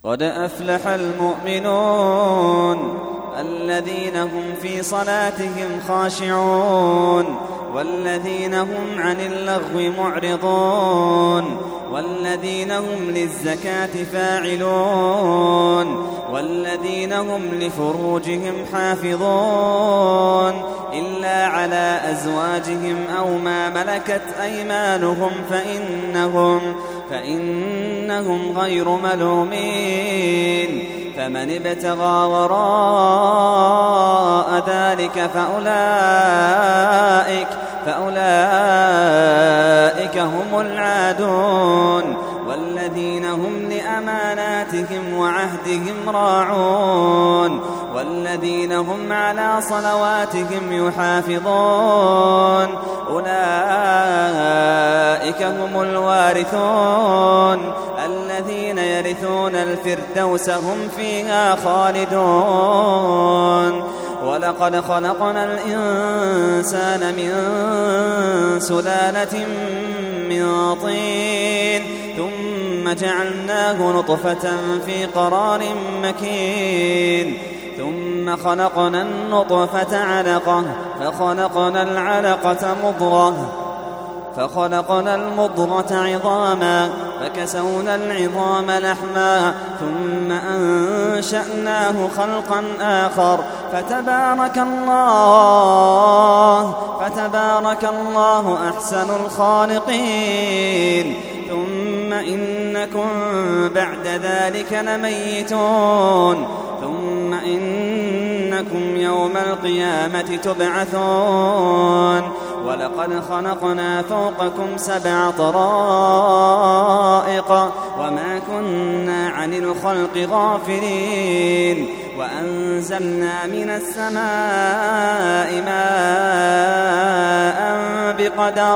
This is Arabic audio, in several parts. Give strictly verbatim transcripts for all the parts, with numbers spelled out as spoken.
قد أفلح المؤمنون الذين هم في صلاتهم خاشعون والذين هم عن اللغو معرضون والذين هم للزكاة فاعلون والذين هم لفروجهم حافظون إلا على أزواجهم أو ما ملكت أيمانهم فإنهم, فإنهم غير ملومين. فمن ابتغى وراء ذلك فأولئك, فأولئك هم العادون والذين هم لأماناتهم وعهدهم راعون والذين هم على صلواتهم يحافظون أولئك هم الوارثون الذين يرثون الفردوس هم فيها خالدون. ولقد خلقنا الإنسان من سلالة من طين ثم جعلناه نطفة في قرار مكين ثم خلقنا النطفة علقة فخلقنا العلقة مضغة فخلقنا المضغة عظاما فكسونا العظام لحما ثم أنشأناه خلقا آخر فتبارك الله فتبارك الله أحسن الخالقين. ثم إنكم بعد ذلك لميتون ثم إنكم يوم القيامة تبعثون. ولقد خلقنا فوقكم سبع طرائق وما كنا عن الخلق غافلين وأنزلنا من السماء ماء بقدر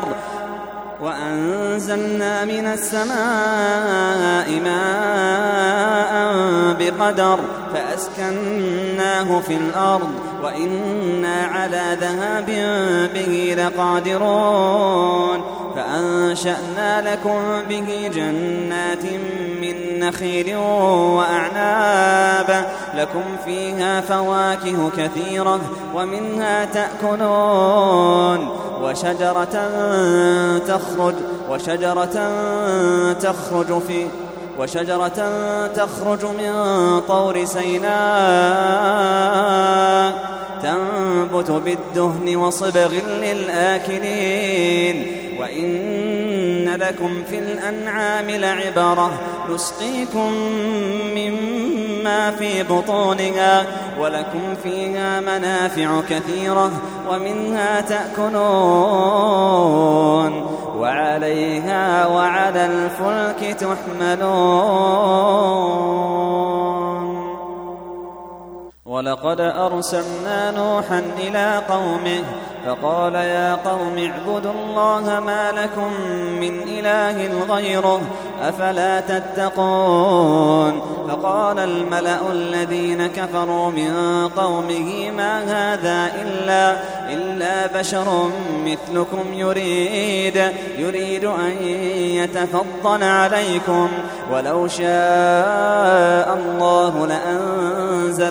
وأنزلنا من السماء ماء بقدر فأسكناه في الأرض وإنا على ذهاب به لقادرون. فأنشأنا لكم به جنات من نخيل وأعناب لكم فيها فواكه كثيرة ومنها تأكلون وشجرة تخرج وشجرة تخرج في وشجرة تخرج من طور سيناء تنبت بالدهن وصبغ للآكلين. وإن لكم في الأنعام لعبرة نسقيكم مما في بطونها ولكم فيها منافع كثيرة ومنها تأكلون وعليها وعلى الفلك تحملون. ولقد أرسلنا نوحا إلى قومه فقال يا قوم اعبدوا الله ما لكم من إله غيره أفلا تتقون. فقال الملأ الذين كفروا من قومه ما هذا إلا, إلا بشر مثلكم يريد, يريد أن يتفضل عليكم ولو شاء الله لأنزل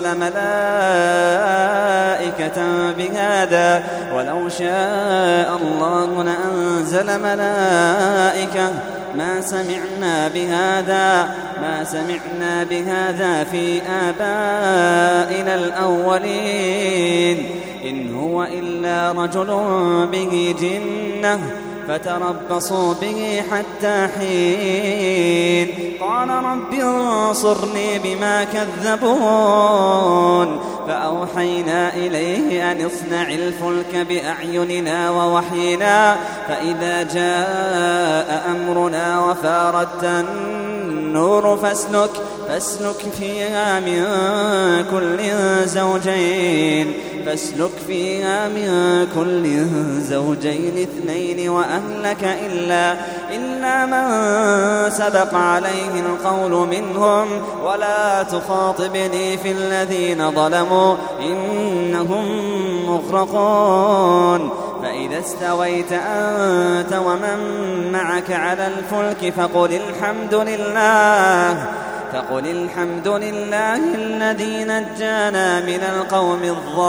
ملائكة بهذا ولو شاء الله لأنزل ملائكة ما سمعنا بهذا ما سمعنا بهذا في آبائنا الأولين إن هو إلا رجل به جنة فتربصوا به حتى حين. قال رب انصرني بما كذبون فأوحينا إليه أن اصنع الفلك بأعيننا ووحينا فإذا جاء أمرنا وفاردت النور فاسلك, فاسلك فيها من كل زوجين فاسلك فيها من كل زوجين اثنين وأهلك إلا, إلا من سبق عليه القول منهم ولا تخاطبني في الذين ظلموا إنهم مغرقون. فإذا استويت أنت ومن معك على الفلك فقل الحمد لله فقل الحمد لله الذي نجانا من القوم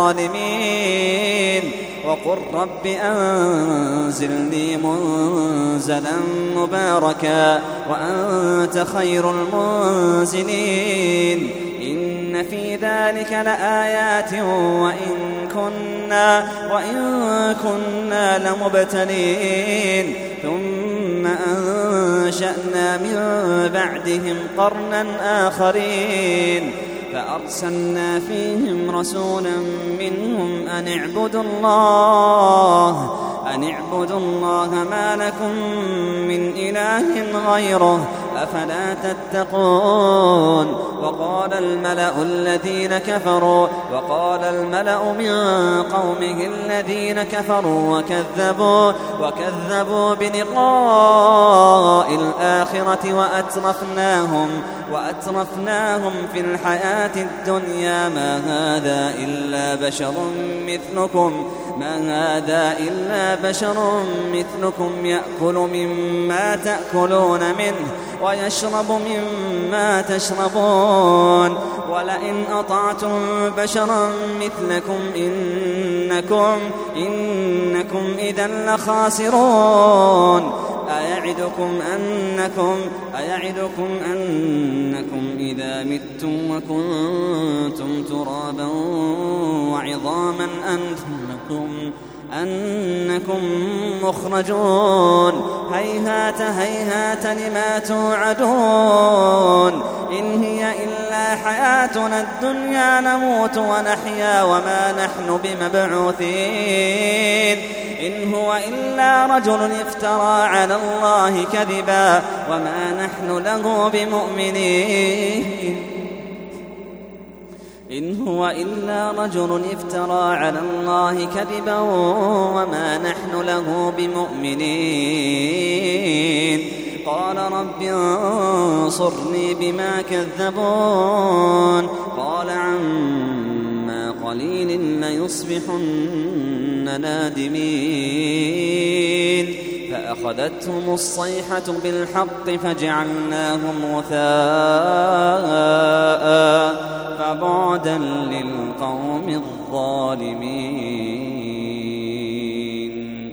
الظالمين وقل رب أنزلني منزلا مباركا وأنت خير المنزلين إن في ذلك لآيات وإن كنا, وإن كنا لمبتلين ثم أنشأنا من بعدهم قرنا آخرين فأرسلنا فيهم رسولا منهم أن اعبدوا الله أن اعبدوا الله ما لكم من إله غيره أفلا تتقون وقال الملأ الذين كفروا وقال الملأ من قومه الذين كفروا وكذبوا وكذبوا بلقاء الآخرة وأترفناهم وأترفناهم في الحياة الدنيا ما هذا إلا بشر مثلكم ما هذا إلا بشر مثلكم يأكل مما تأكلون منه ويشرب مما تشربون ولئن أطعتم بشرا مثلكم إنكم, إنكم إذا لخاسرون أيعدكم أنكم, أيعدكم أنكم إذا متم وكنتم ترابا وعظاما أنكم, أنكم مخرجون هيهات هيهات لما توعدون إن هي إلا حياتنا الدنيا نموت ونحيا وما نحن بمبعوثين إن هو إلا رجل افترى على الله كذبا وما نحن له بمؤمنين إن هو إلا رجل افترى على الله كذبا وما نحن له بمؤمنين قال رب انصرني بما كذبون قال عما قليل ليصبحن نادمين فأخذتهم الصيحة بالحق فجعلناهم غثاء فبعدا للقوم الظالمين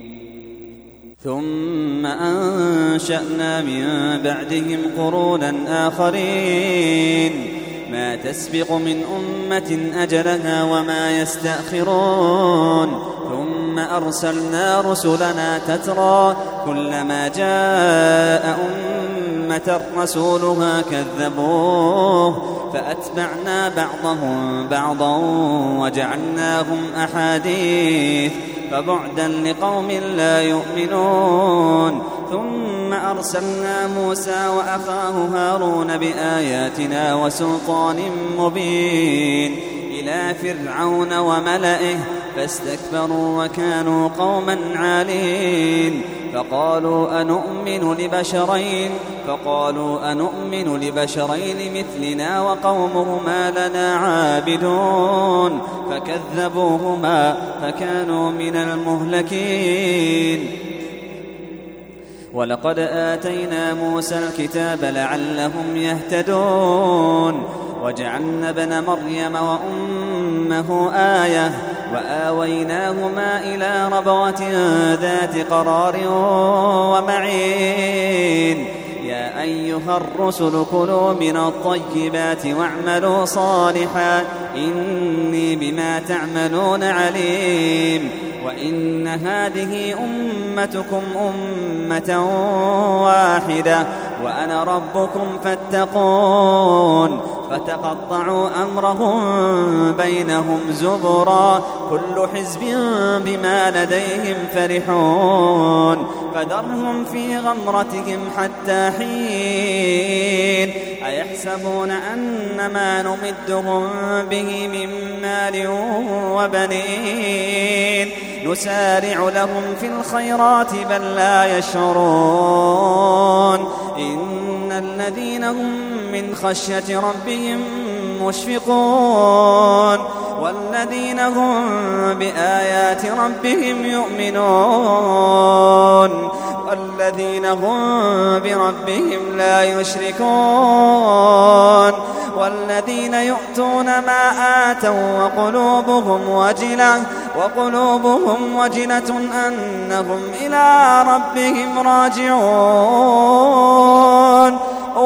ثم أنشأنا من بعدهم قرونا آخرين ما تسبق من أمة أجلها وما يستأخرون ثم أرسلنا رسلنا تترى كلما جاء أمة رسولها كذبوه فأتبعنا بعضهم بعضا وجعلناهم أحاديث فبعدا لقوم لا يؤمنون ثم أرسلنا موسى وأخاه هارون بآياتنا وسلطان مبين إلى فرعون وملئه فاستكبروا وكانوا قوما عالين فقالوا أنؤمن لبشرين فقالوا أنؤمن لبشرين مثلنا وقومهما لنا عابدون فكذبوهما فكانوا من المهلكين ولقد آتينا موسى الكتاب لعلهم يهتدون وجعلنا ابن مريم وأمه آية وآويناهما إلى ربوة ذات قرار ومعين يا أيها الرسل كلوا من الطيبات واعملوا صالحا إني بما تعملون عليم وإن هذه أمتكم أمة واحدة وأنا ربكم فاتقون فتقطعوا أمرهم بينهم زبرا كل حزب بما لديهم فرحون فذرهم في غمرتهم حتى حين أيحسبون أن ما نمدهم به من مال وبنين نسارع لهم في الخيرات بل لا يشعرون إن الذين هم من خشية ربهم مشفقون والذين هم بآيات ربهم يؤمنون الذين هم بربهم لا يشركون والذين يؤتون ما آتوا وقلوبهم وجلة وقلوبهم وجلة أنهم إلى ربهم راجعون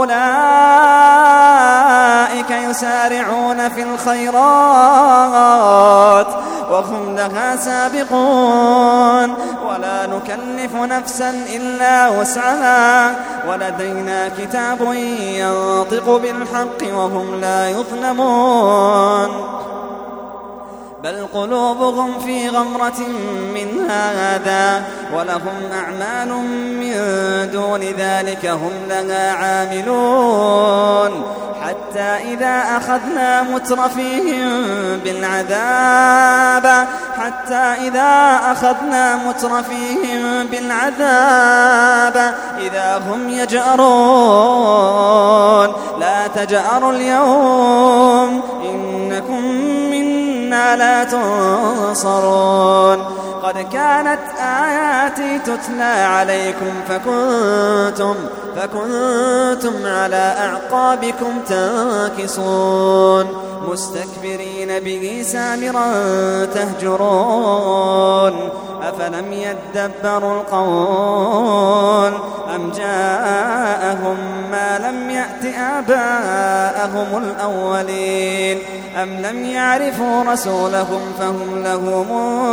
أولئك يسارعون في الخيرات وهم لها سابقون ولا نكلف نفسا إلا وسعها ولدينا كتاب ينطق بالحق وهم لا يظلمون بل قلوبهم في غمرة من هذا ولهم أعمال من دون ذلك هم لها عاملون حتى إذا أخذنا مترفيهم بالعذاب حتى إذا أخذنا مترفيهم بالعذاب إذا هم يجأرون لا تجأروا اليوم إنكم منا لا تنصرون قد كانت آياتي تتلى عليكم فكنتم فكنتم على أعقابكم تنكصون مستكبرين به سامرا تهجرون أفلم يدبروا القول أم جاءهم ما لم يأت آباءهم الأولين أم لم يعرفوا رسولهم فهم له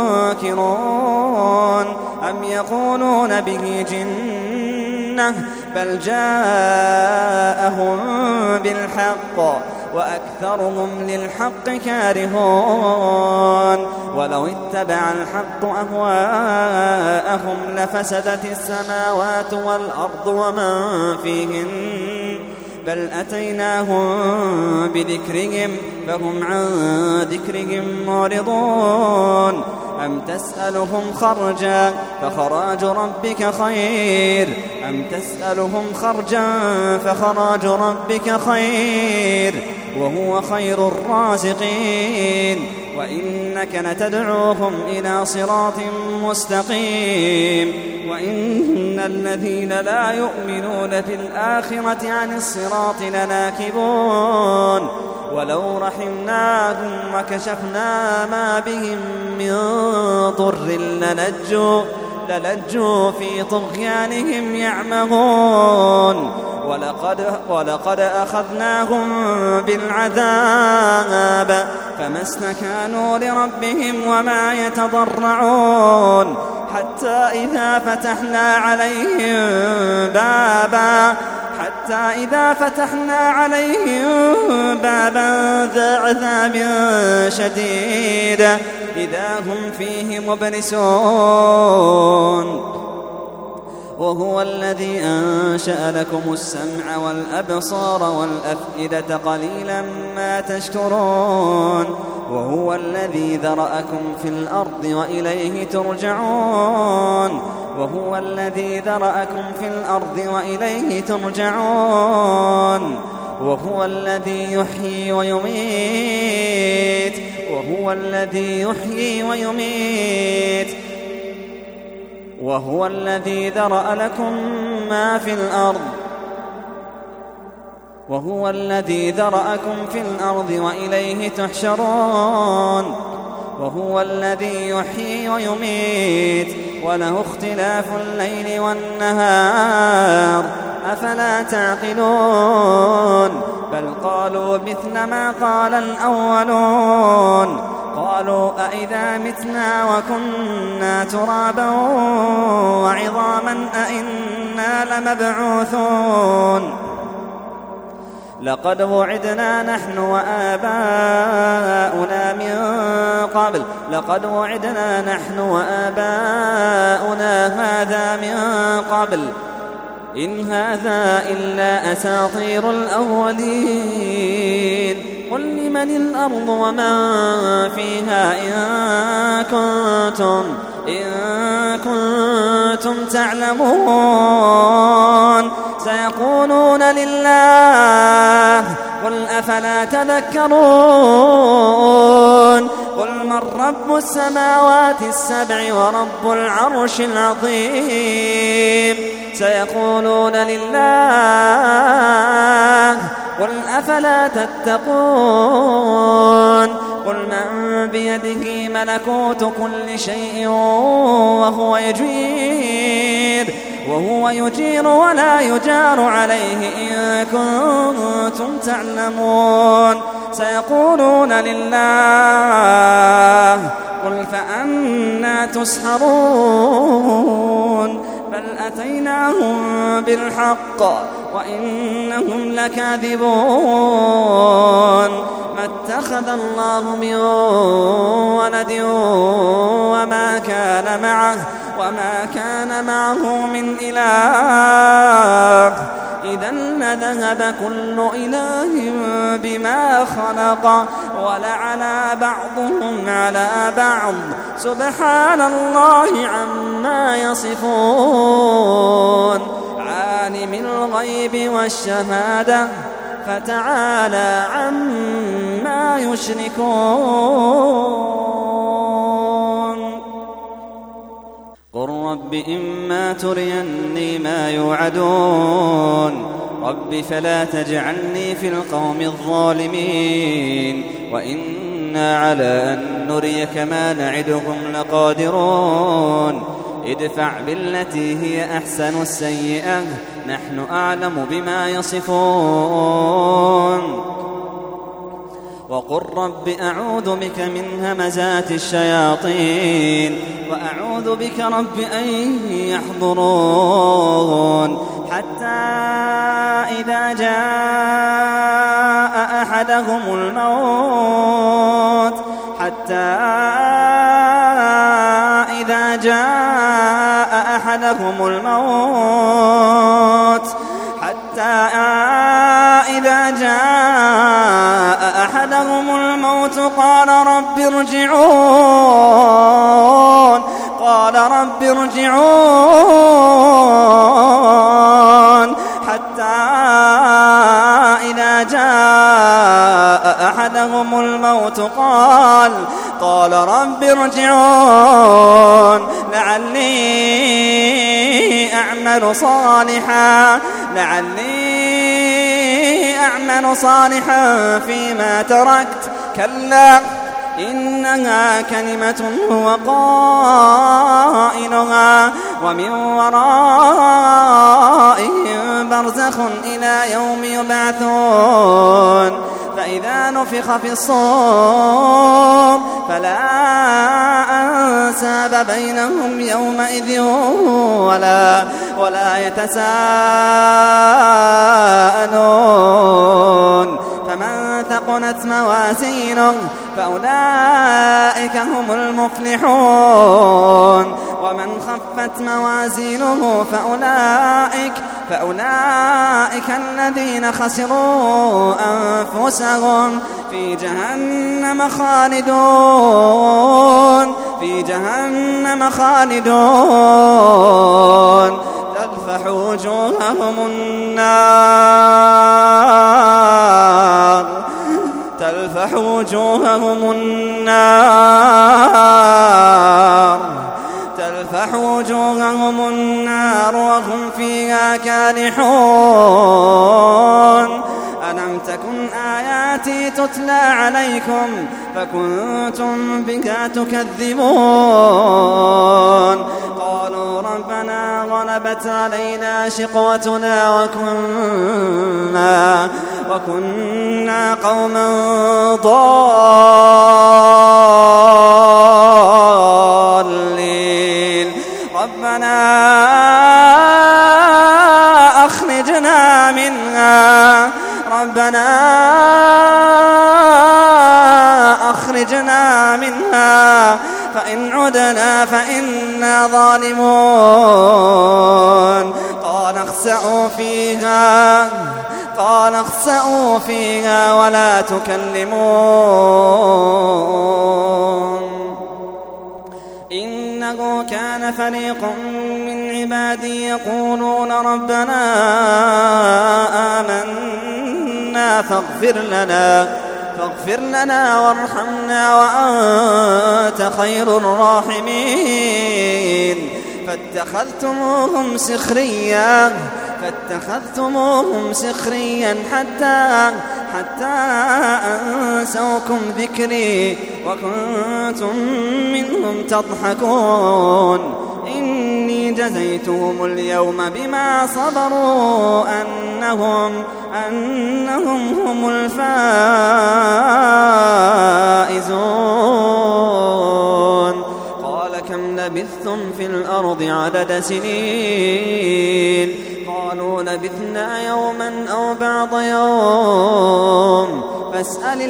منكرون أم يقولون به جنة بل جاءهم بالحق وأكثرهم للحق كارهون ولو اتبع الحق أهواءهم لفسدت السماوات والأرض ومن فيهن بل أتيناهم بذكرهم فهم عن ذكرهم معرضون أم تسألهم خرجا فخراج ربك خير أم تسألهم خرجا فخراج ربك خير وهو خير الرازقين وإنك لتدعوهم إلى صراط مستقيم وإن الذين لا يؤمنون بالآخرة عن الصراط لناكبون ولو رحمناهم وكشفنا ما بهم من ضر للجوا للجوا في طغيانهم يعمهون ولقد, ولقد أخذناهم بالعذاب فما استكانوا لربهم وما يتضرعون حتى إذا فتحنا عليهم بابا حتى إذا فتحنا عليهم بابا ذا عذاب شديد إذا هم فيه مبلسون وهو الذي أنشأ لكم السمع والأبصار والأفئدة قليلا ما تشكرون وهو الذي ذرأكم في الأرض وإليه ترجعون وهو الذي ذرأكم في الأرض وإليه ترجعون وهو الذي يحيي ويميت وهو الذي يحيي ويميت وهو الذي ذرأ لكم ما في الأرض وهو الذي ذرأكم في الأرض وإليه تحشرون وهو الذي يحيي ويميت وله اختلاف الليل والنهار أفلا تعقلون بل قالوا مثل ما قال الأولون قالوا أئذا متنا وكنا ترابا وعظاما أئنا لمبعوثون لقد وعدنا نحن وآباؤنا من قبل لقد وعدنا نحن وآباؤنا هذا من قبل إن هذا إلا أساطير الأولين قل لمن الأرض ومن فيها إن كنتم إن كنتم تعلمون سيقولون لله قل أفلا تذكرون قل من رب السماوات السبع ورب العرش العظيم سيقولون لله قل أفلا تتقون قل من بيده ملكوت كل شيء وهو يجير وهو يجير ولا يجار عليه إن كنتم تعلمون سيقولون لله قل فأنى تسحرون بل أتيناهم بالحق وإنهم لكاذبون ما اتخذ الله من ولد وما كان معه وما كان معه من إله إذا لذهب كل إله بما خلق ولعلى بعضهم على بعض سبحان الله عما يصفون عالم الغيب والشهادة فتعالى عما يشركون قل رب إما تريني ما يوعدون رب فلا تجعلني في القوم الظالمين وإنا على أن نريك ما نعدهم لقادرون ادفع بالتي هي أحسن السيئة نحن أعلم بما يصفون وقل رب أعوذ بك من همزات الشياطين وأعوذ بك رب أن يحضرون حتى إذا جاء أحدهم الموت حتى إذا جاء أحدهم الموت حتى إذا جاء أحدهم الموت قال رب ارجعون قال رب ارجعون حتى إذا جاء أحدهم الموت قال قال رب ارجعون لعلي أعمل صالحا لعلي أعمل صالحا فيما تركت كلا إنها كلمة هو قائلها ومن ورائهم برزخ إلى يوم يبعثون فإذا نفخ في الصور فلا أنساب بينهم يومئذ ولا ولا يتساءلون فمن ثقلت موازينه فأولئك هم المفلحون ومن خفت موازينه فأولئك فأولئك الذين خسروا أنفسهم في جهنم خالدون في جهنم خالدون تلفح وجوههم النار تلفح وجوههم النار تلفح وجوههم النار وهم فيها كالحون ألم تكن آياتي تتلى عليكم فكنتم بها تكذبون قالوا ربنا غلبت علينا شقوتنا وكنا وكنا قوما ضالين ربنا أخرجنا منها ربنا أخرجنا منها فإن عدنا فإنا ظالمون قال اخسئوا فيها قال اخسئوا فيها ولا تكلمون إنه كان فريق من عبادي يقولون ربنا آمنا منا فاغفر لنا فاغفر لنا وارحمنا وأنت خير الراحمين فاتخذتموهم سخريا فاتخذتموهم سخريا حتى حتى أنسوكم ذكري وكنتم منهم تضحكون إني جزيتهم اليوم بما صبروا أنهم أنهم هم الفائزون قال كم لبثتم في الأرض عدد سنين قالوا لبثنا يوما أو بعض يوم فاسأل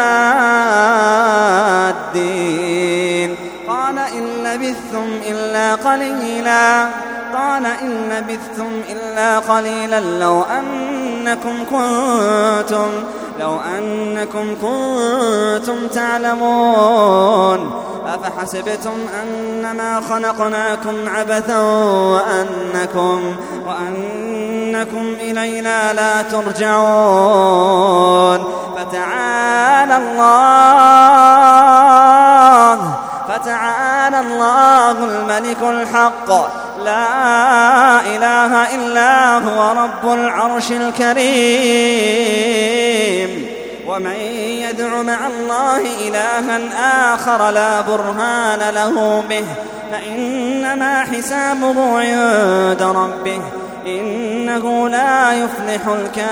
العادين قال إن لبثتم إلا قليلا قال إن لبثتم إلا قليلا لو أنكم كنتم لو أنكم كنتم تعلمون أفحسبتم أنما خلقناكم عبثا وأنكم, وأنكم إلينا لا ترجعون فتعالى الله فتعالى الله الملك الحق لا إله إلا هو رب العرش الكريم ومن يدع مع الله إلها آخر لا برهان له به فإنما حسابه عند ربه إنه لا يفلح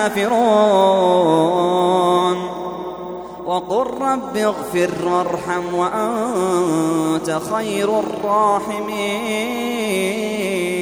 الكافرون وقل رب اغفر وارحم وأنت خير الراحمين